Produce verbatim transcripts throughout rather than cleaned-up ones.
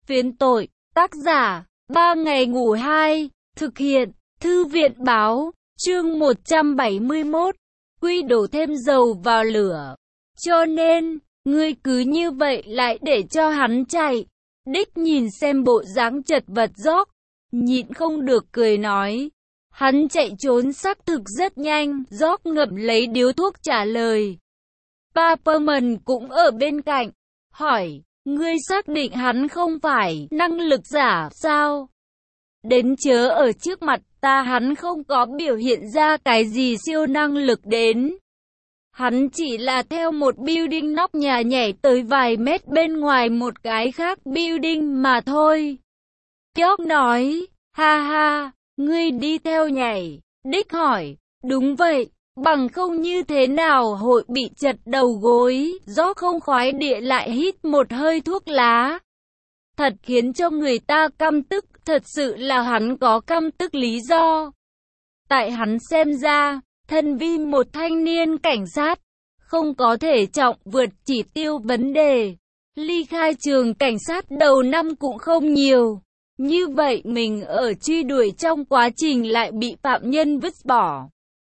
Phiến tội, tác giả, ba ngày ngủ hai, thực hiện, thư viện báo, chương một trăm bảy mươi mốt, quy đổ thêm dầu vào lửa. Cho nên, ngươi cứ như vậy lại để cho hắn chạy. Đích nhìn xem bộ dáng chật vật George, nhịn không được cười nói. Hắn chạy trốn xác thực rất nhanh, George ngậm lấy điếu thuốc trả lời. Paperman cũng ở bên cạnh, hỏi, ngươi xác định hắn không phải năng lực giả sao? Đến chớ ở trước mặt ta hắn không có biểu hiện ra cái gì siêu năng lực đến. Hắn chỉ là theo một building nóc nhà nhảy tới vài mét bên ngoài một cái khác building mà thôi. George nói, ha ha, ngươi đi theo nhảy. Đích hỏi, đúng vậy, bằng không như thế nào hội bị chật đầu gối. George không khoái địa lại hít một hơi thuốc lá. Thật khiến cho người ta căm tức, thật sự là hắn có căm tức lý do. Tại hắn xem ra, thân vi một thanh niên cảnh sát, không có thể trọng vượt chỉ tiêu vấn đề. Ly khai trường cảnh sát đầu năm cũng không nhiều. Như vậy mình ở truy đuổi trong quá trình lại bị phạm nhân vứt bỏ.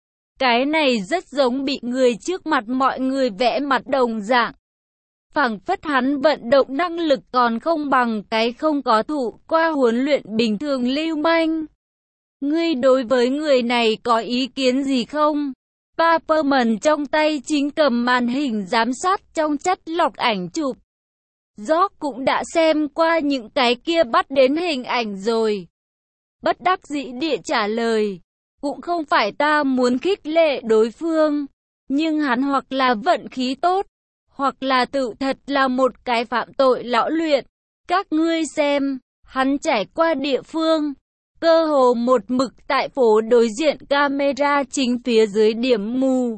Cái này rất giống bị người trước mặt mọi người vẽ mặt đồng dạng. Phảng phất hắn vận động năng lực còn không bằng cái không có thụ qua huấn luyện bình thường lưu manh. Ngươi đối với người này có ý kiến gì không? Paperman trong tay chính cầm màn hình giám sát trong chất lọc ảnh chụp. George cũng đã xem qua những cái kia bắt đến hình ảnh rồi. Bất đắc dĩ địa trả lời, cũng không phải ta muốn khích lệ đối phương, nhưng hắn hoặc là vận khí tốt, hoặc là tự thật là một cái phạm tội lão luyện. Các ngươi xem, hắn trải qua địa phương, cơ hồ một mực tại phố đối diện camera chính phía dưới điểm mù.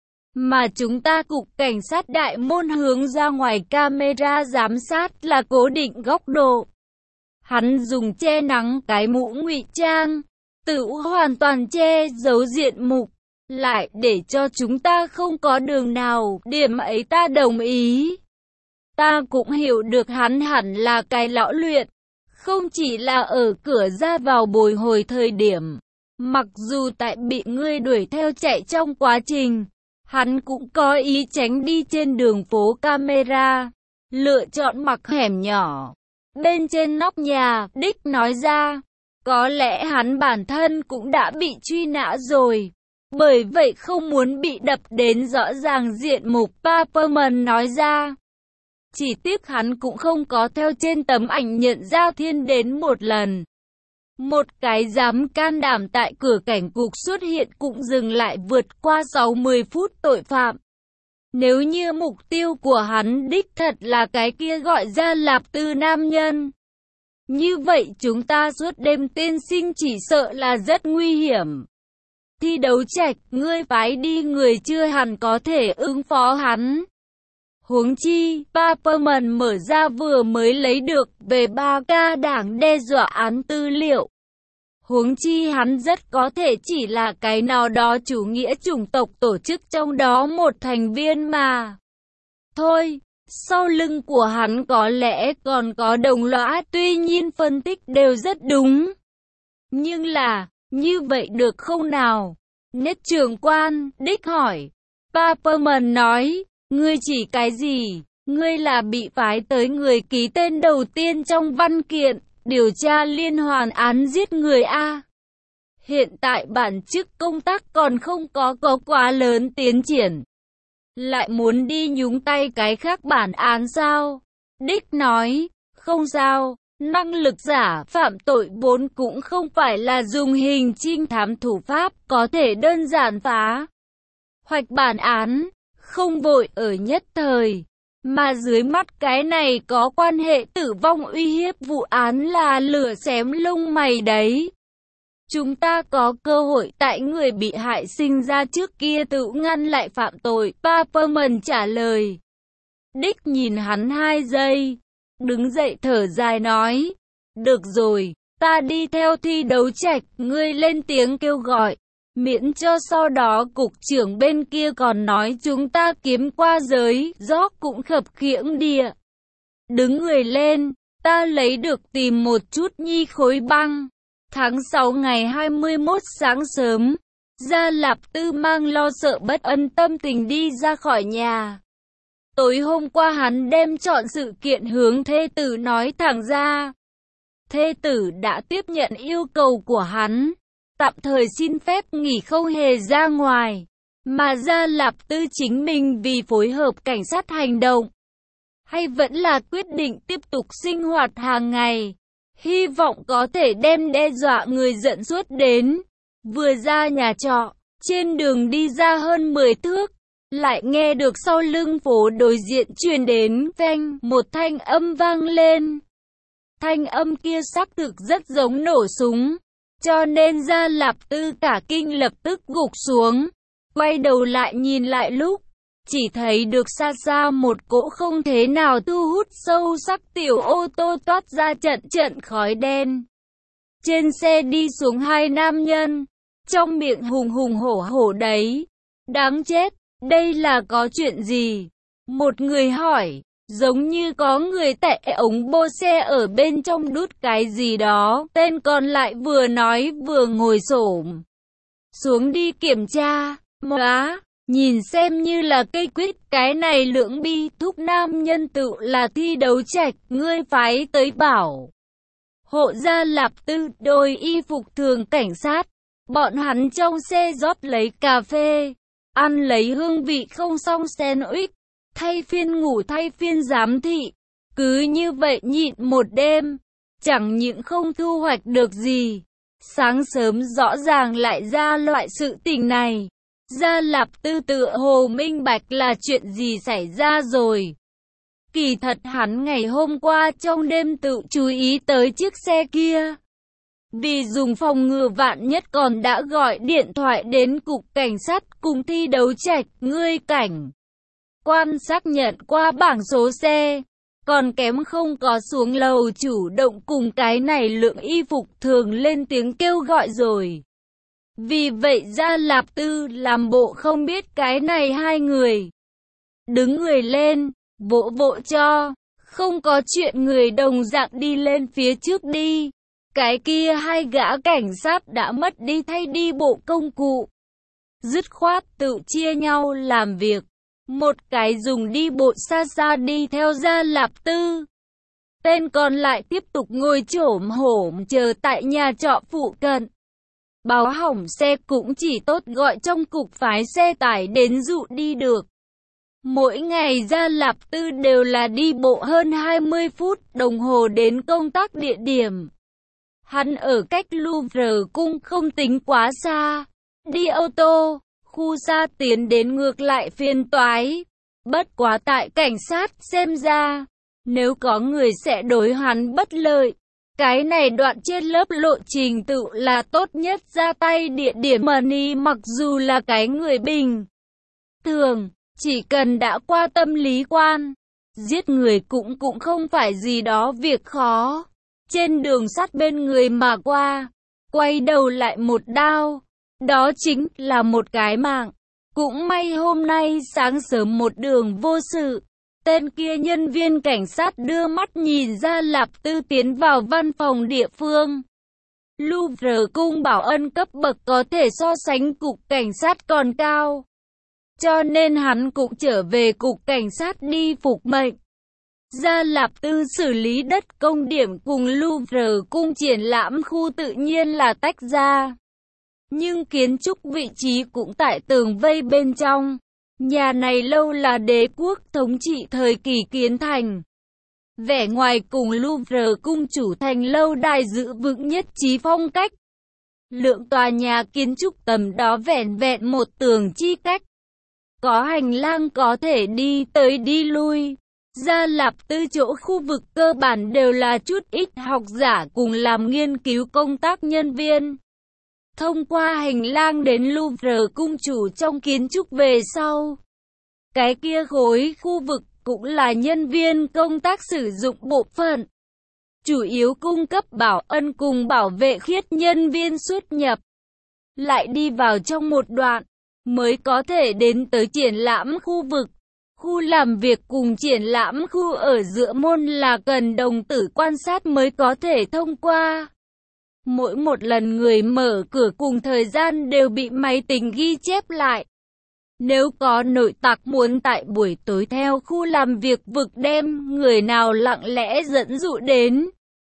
Mà chúng ta cục cảnh sát đại môn hướng ra ngoài camera giám sát là cố định góc độ. Hắn dùng che nắng cái mũ ngụy trang, tự hoàn toàn che giấu diện mục, lại để cho chúng ta không có đường nào, điểm ấy ta đồng ý. Ta cũng hiểu được hắn hẳn là cái lão luyện, không chỉ là ở cửa ra vào bồi hồi thời điểm. Mặc dù tại bị ngươi đuổi theo chạy trong quá trình, hắn cũng có ý tránh đi trên đường phố camera, lựa chọn mặc hẻm nhỏ. Bên trên nóc nhà, Đích nói ra, có lẽ hắn bản thân cũng đã bị truy nã rồi. Bởi vậy không muốn bị đập đến rõ ràng diện mục, Paperman nói ra. Chỉ tiếc hắn cũng không có theo trên tấm ảnh nhận ra Thiên đến một lần. Một cái dám can đảm tại cửa cảnh cục xuất hiện cũng dừng lại vượt qua sáu mươi phút tội phạm. Nếu như mục tiêu của hắn đích thật là cái kia gọi ra Lạp Tư nam nhân, như vậy chúng ta suốt đêm tiên sinh chỉ sợ là rất nguy hiểm. Thi đấu Trạch, ngươi phái đi người chưa hẳn có thể ứng phó hắn. Huống chi, Paperman mở ra vừa mới lấy được về ba ca đảng đe dọa án tư liệu. Huống chi hắn rất có thể chỉ là cái nào đó chủ nghĩa chủng tộc tổ chức trong đó một thành viên mà. Thôi, sau lưng của hắn có lẽ còn có đồng lõa, tuy nhiên phân tích đều rất đúng. Nhưng là, như vậy được không nào? Nhất trưởng quan, Đích hỏi. Paperman nói, ngươi chỉ cái gì? Ngươi là bị phái tới người ký tên đầu tiên trong văn kiện điều tra liên hoàn án giết người A. Hiện tại bản chức công tác còn không có có quá lớn tiến triển. Lại muốn đi nhúng tay cái khác bản án sao? Đích nói, không sao, năng lực giả phạm tội vốn cũng không phải là dùng hình trinh thám thủ pháp có thể đơn giản phá hoạch bản án, không vội ở nhất thời. Mà dưới mắt cái này có quan hệ tử vong uy hiếp vụ án là lửa xém lông mày đấy. Chúng ta có cơ hội tại người bị hại sinh ra trước kia tự ngăn lại phạm tội, Paperman trả lời. Đích nhìn hắn hai giây, đứng dậy thở dài nói, được rồi, ta đi theo Thi Đấu Trạch, ngươi lên tiếng kêu gọi. Miễn cho sau đó cục trưởng bên kia còn nói chúng ta kiếm qua giới, George cũng khập khiễng địa. Đứng người lên, Ta lấy được tìm một chút nhi khối băng. Tháng sáu ngày hai mươi mốt sáng sớm, Gia Lạp Tư mang lo sợ bất an tâm tình đi ra khỏi nhà. Tối hôm qua hắn đem chọn sự kiện hướng thê tử nói thẳng ra. Thê tử đã tiếp nhận yêu cầu của hắn, tạm thời xin phép nghỉ không hề ra ngoài, mà Gia Lạp Tư chính mình vì phối hợp cảnh sát hành động, hay vẫn là quyết định tiếp tục sinh hoạt hàng ngày, hy vọng có thể đem đe dọa người giận suốt đến. Vừa ra nhà trọ, trên đường đi ra hơn mười thước, lại nghe được sau lưng phố đối diện truyền đến phanh một thanh âm vang lên. Thanh âm kia xác thực rất giống nổ súng, cho nên Gia Lạp Tư cả kinh lập tức gục xuống, quay đầu lại nhìn lại lúc, chỉ thấy được xa xa một cỗ không thế nào thu hút sâu sắc tiểu ô tô toát ra trận trận khói đen. Trên xe đi xuống hai nam nhân, trong miệng hùng hùng hổ hổ đấy. Đáng chết, đây là có chuyện gì? Một người hỏi, giống như có người tệ ống bô xe ở bên trong đút cái gì đó. Tên còn lại vừa nói vừa ngồi xổm xuống đi kiểm tra. Má, nhìn xem như là cây quýt, cái này lưỡng bi thúc nam nhân tự là thi đấu trạch, ngươi phái tới bảo hộ Gia Lạp Tư đôi y phục thường cảnh sát. Bọn hắn trong xe rót lấy cà phê, ăn lấy hương vị không xong sandwich, thay phiên ngủ thay phiên giám thị. Cứ như vậy nhịn một đêm, chẳng những không thu hoạch được gì. Sáng sớm rõ ràng lại ra loại sự tình này. Gia Lạp Tư tựa hồ minh bạch là chuyện gì xảy ra rồi. Kỳ thật hắn ngày hôm qua trong đêm tự chú ý tới chiếc xe kia. Vì dùng phòng ngừa vạn nhất còn đã gọi điện thoại đến cục cảnh sát cùng thi đấu trạch, ngươi cảnh quan xác nhận qua bảng số xe, còn kém không có xuống lầu chủ động cùng cái này lượng y phục thường lên tiếng kêu gọi rồi. Vì vậy Gia Lạp Tư làm bộ không biết cái này hai người. Đứng người lên, vỗ vỗ cho, không có chuyện người đồng dạng đi lên phía trước đi. Cái kia hai gã cảnh sát đã mất đi thay đi bộ công cụ. Dứt khoát tự chia nhau làm việc. Một cái dùng đi bộ xa xa đi theo Gia Lạp Tư. Tên còn lại tiếp tục ngồi chổm hổm chờ tại nhà trọ phụ cận. Báo hỏng xe cũng chỉ tốt gọi trong cục phái xe tải đến dụ đi được. Mỗi ngày Gia Lạp Tư đều là đi bộ hơn hai mươi phút đồng hồ đến công tác địa điểm. Hắn ở cách Louvre cung không tính quá xa. Đi ô tô, khu xa tiến đến ngược lại phiền toái. Bất quá tại cảnh sát xem ra, nếu có người sẽ đối hắn bất lợi. Cái này đoạn trên lớp lộ trình tự là tốt nhất ra tay địa điểm money, mặc dù là cái người bình thường, chỉ cần đã qua tâm lý quan, giết người cũng cũng không phải gì đó việc khó. Trên đường sắt bên người mà qua, quay đầu lại một đao, đó chính là một cái mạng. Cũng may hôm nay sáng sớm một đường vô sự. Tên kia nhân viên cảnh sát đưa mắt nhìn Gia Lạp Tư tiến vào văn phòng địa phương. Louvre cung bảo ân cấp bậc có thể so sánh cục cảnh sát còn cao. Cho nên hắn cũng trở về cục cảnh sát đi phục mệnh. Gia Lạp Tư xử lý đất công điểm cùng Louvre cung triển lãm khu tự nhiên là tách ra. Nhưng kiến trúc vị trí cũng tại tường vây bên trong. Nhà này lâu là đế quốc thống trị thời kỳ kiến thành. Vẻ ngoài cùng Louvre cung chủ thành lâu đài giữ vững nhất trí phong cách. Lượng tòa nhà kiến trúc tầm đó vẻn vẹn một tường chi cách. Có hành lang có thể đi tới đi lui. Gia Lạp Tư chỗ khu vực cơ bản đều là chút ít học giả cùng làm nghiên cứu công tác nhân viên. Thông qua hành lang đến Louvre cung chủ trong kiến trúc về sau. Cái kia khối khu vực cũng là nhân viên công tác sử dụng bộ phận. Chủ yếu cung cấp bảo ân cùng bảo vệ khiết nhân viên xuất nhập. Lại đi vào trong một đoạn, mới có thể đến tới triển lãm khu vực. Khu làm việc cùng triển lãm khu ở giữa môn là cần đồng tử quan sát mới có thể thông qua. Mỗi một lần người mở cửa cùng thời gian đều bị máy tính ghi chép lại. Nếu có nội tặc muốn tại buổi tối theo khu làm việc vực đem người nào lặng lẽ dẫn dụ đến,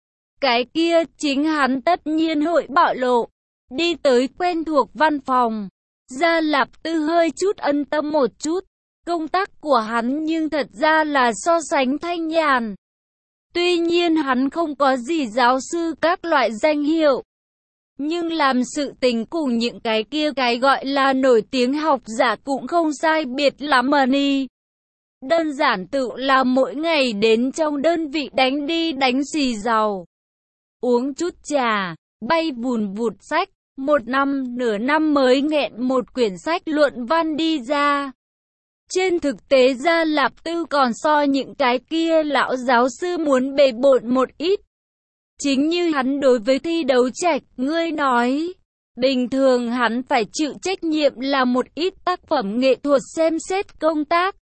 cái kia chính hắn tất nhiên hội bạo lộ. Đi tới quen thuộc văn phòng, Gia Lạp Tư hơi chút ân tâm một chút. Công tác của hắn nhưng thật ra là so sánh thanh nhàn. Tuy nhiên hắn không có gì giáo sư các loại danh hiệu, nhưng làm sự tình cùng những cái kia cái gọi là nổi tiếng học giả cũng không sai biệt lắm mà ni. Đơn giản tự là mỗi ngày đến trong đơn vị đánh đi đánh xì dầu, uống chút trà, bay vùn vụt sách, một năm nửa năm mới nghẹn một quyển sách luận văn đi ra. Trên thực tế Gia Lạp Tư còn so những cái kia lão giáo sư muốn bề bộn một ít. Chính như hắn đối với thi đấu trạch, ngươi nói, bình thường hắn phải chịu trách nhiệm là một ít tác phẩm nghệ thuật xem xét công tác.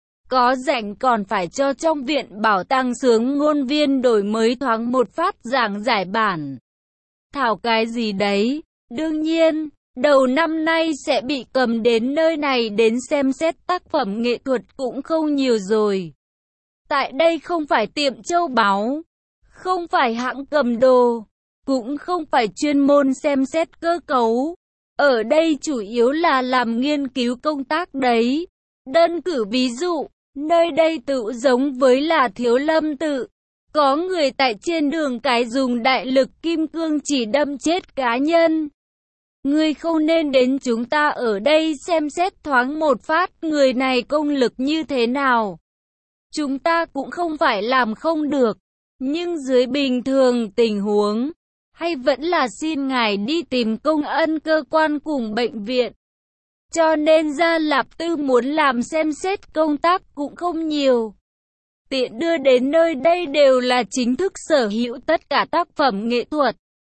Có rảnh còn phải cho trong viện bảo tàng xướng ngôn viên đổi mới thoáng một phát giảng giải bản thảo cái gì đấy. Đương nhiên, đầu năm nay sẽ bị cầm đến nơi này đến xem xét tác phẩm nghệ thuật cũng không nhiều rồi. Tại đây không phải tiệm châu báu, không phải hãng cầm đồ, cũng không phải chuyên môn xem xét cơ cấu. Ở đây chủ yếu là làm nghiên cứu công tác đấy. Đơn cử ví dụ, nơi đây tự giống với là Thiếu Lâm tự. Có người tại trên đường cái dùng đại lực kim cương chỉ đâm chết cá nhân. Ngươi không nên đến chúng ta ở đây xem xét thoáng một phát người này công lực như thế nào. Chúng ta cũng không phải làm không được, nhưng dưới bình thường tình huống, hay vẫn là xin ngài đi tìm công ân cơ quan cùng bệnh viện. Cho nên Gia Lạp Tư muốn làm xem xét công tác cũng không nhiều. Tiện đưa đến nơi đây đều là chính thức sở hữu tất cả tác phẩm nghệ thuật.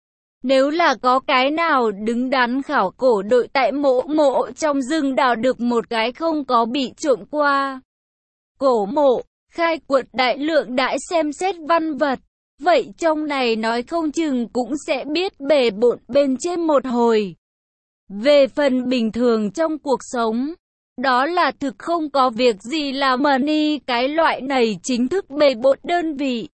Nếu là có cái nào đứng đắn khảo cổ đội tại mộ mộ trong rừng đào được một cái không có bị trộm qua cổ mộ, khai quật đại lượng đại xem xét văn vật, vậy trong này nói không chừng cũng sẽ biết bề bộn bên trên một hồi. Về phần bình thường trong cuộc sống, đó là thực không có việc gì là mà ni cái loại này chính thức bề bộn đơn vị.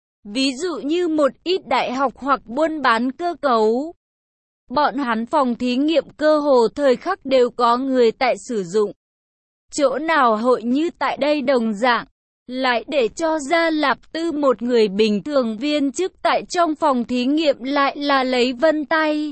Ví dụ như một ít đại học hoặc buôn bán cơ cấu. Bọn hắn phòng thí nghiệm cơ hồ thời khắc đều có người tại sử dụng. Chỗ nào hội như tại đây đồng dạng, lại để cho Gia Lạp Tư một người bình thường viên chức tại trong phòng thí nghiệm lại là lấy vân tay.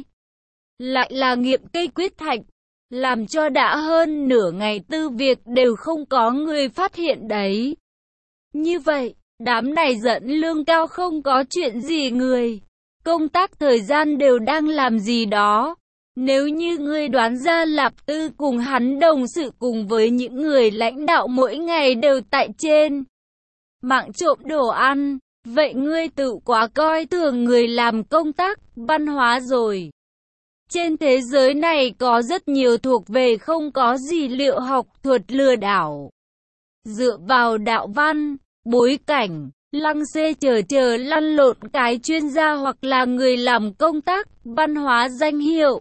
Lại là nghiệm cây quyết thạch, làm cho đã hơn nửa ngày tư việc đều không có người phát hiện đấy. Như vậy, đám này dẫn lương cao không có chuyện gì người. Công tác thời gian đều đang làm gì đó. Nếu như ngươi đoán Gia Lạp Tư cùng hắn đồng sự cùng với những người lãnh đạo mỗi ngày đều tại trên mạng trộm đồ ăn, vậy ngươi tự quá coi thường người làm công tác văn hóa rồi. Trên thế giới này có rất nhiều thuộc về không có gì liệu học thuật lừa đảo. Dựa vào đạo văn, bối cảnh, lăng xê chờ chờ lăn lộn cái chuyên gia hoặc là người làm công tác văn hóa danh hiệu.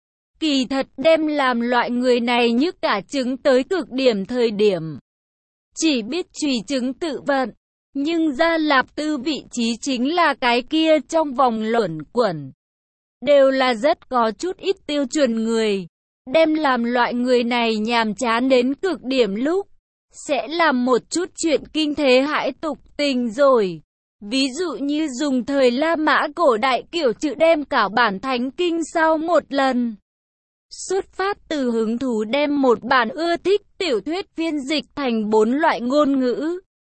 Kỳ thật đem làm loại người này nhức cả trứng tới cực điểm thời điểm. Chỉ biết trùy trứng tự vận, nhưng Gia Lạp Tư vị trí chính là cái kia trong vòng luẩn quẩn. Đều là rất có chút ít tiêu chuẩn người. Đem làm loại người này nhàm chán đến cực điểm lúc, sẽ làm một chút chuyện kinh thế hãi tục tình rồi. Ví dụ như dùng thời La Mã cổ đại kiểu chữ đem cả bản thánh kinh sau một lần. Xuất phát từ hứng thú đem một bản ưa thích tiểu thuyết phiên dịch thành bốn loại ngôn ngữ.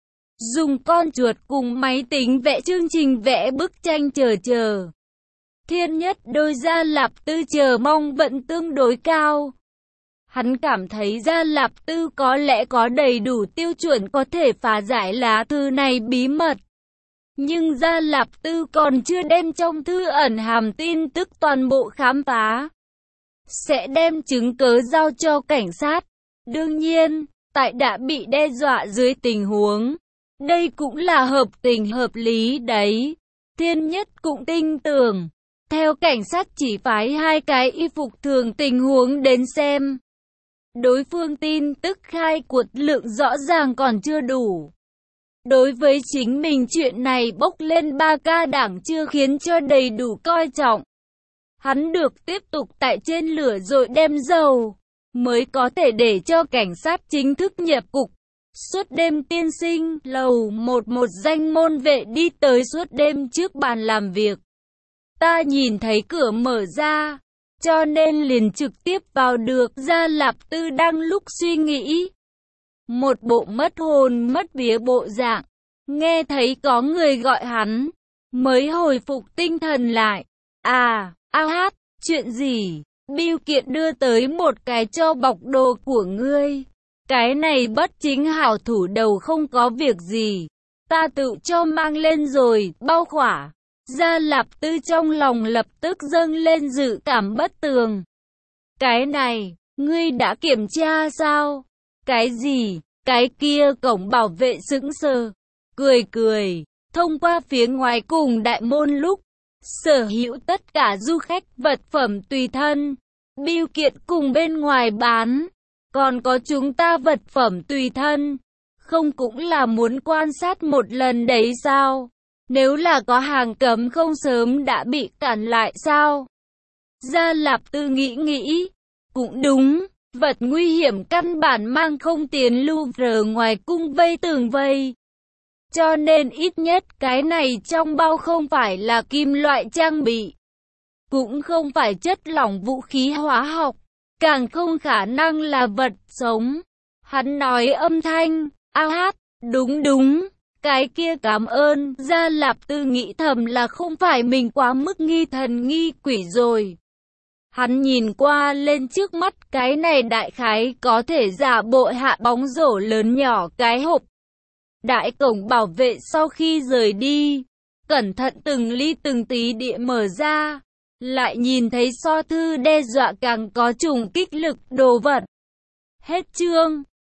Dùng con chuột cùng máy tính vẽ chương trình vẽ bức tranh chờ chờ. Thiên nhất đôi Gia Lạp Tư chờ mong vẫn tương đối cao. Hắn cảm thấy Gia Lạp Tư có lẽ có đầy đủ tiêu chuẩn có thể phá giải lá thư này bí mật. Nhưng Gia Lạp Tư còn chưa đem trong thư ẩn hàm tin tức toàn bộ khám phá. Sẽ đem chứng cớ giao cho cảnh sát. Đương nhiên, tại đã bị đe dọa dưới tình huống. Đây cũng là hợp tình hợp lý đấy. Thiên Nhất cũng tin tưởng. Theo cảnh sát chỉ phái hai cái y phục thường tình huống đến xem. Đối phương tin tức khai quật lượng rõ ràng còn chưa đủ. Đối với chính mình chuyện này bốc lên ba ca đảng chưa khiến cho đầy đủ coi trọng. Hắn được tiếp tục tại trên lửa rồi đem dầu, mới có thể để cho cảnh sát chính thức nhập cục. Suốt đêm tiên sinh, lầu một một danh môn vệ đi tới suốt đêm trước bàn làm việc. Ta nhìn thấy cửa mở ra, cho nên liền trực tiếp vào được. Gia Lạp Tư đang lúc suy nghĩ. Một bộ mất hồn mất vía bộ dạng. Nghe thấy có người gọi hắn, mới hồi phục tinh thần lại. À, a hát, chuyện gì? Bưu kiện đưa tới một cái cho bọc đồ của ngươi. Cái này bất chính hảo thủ đầu không có việc gì. Ta tự cho mang lên rồi, bao khỏa. Gia Lạp Tư trong lòng lập tức dâng lên dự cảm bất tường. Cái này, ngươi đã kiểm tra sao? Cái gì? Cái kia cổng bảo vệ sững sờ. Cười cười, thông qua phía ngoài cùng đại môn lúc. Sở hữu tất cả du khách vật phẩm tùy thân. Bưu kiện cùng bên ngoài bán. Còn có chúng ta vật phẩm tùy thân. Không cũng là muốn quan sát một lần đấy sao? Nếu là có hàng cấm không sớm đã bị cản lại sao? Gia Lạp Tư nghĩ nghĩ. Cũng đúng, vật nguy hiểm căn bản mang không tiến Louvre ngoài cung vây tường vây. Cho nên ít nhất cái này trong bao không phải là kim loại trang bị. Cũng không phải chất lỏng vũ khí hóa học. Càng không khả năng là vật sống. Hắn nói âm thanh, a hát, đúng đúng. Cái kia cảm ơn. Gia Lạp Tư nghĩ thầm là không phải mình quá mức nghi thần nghi quỷ rồi. Hắn nhìn qua lên trước mắt cái này đại khái có thể giả bộ hạ bóng rổ lớn nhỏ cái hộp. Đại cổng bảo vệ sau khi rời đi, cẩn thận từng ly từng tí địa mở ra, lại nhìn thấy so thư đe dọa càng có trùng kích lực đồ vật. Hết chương.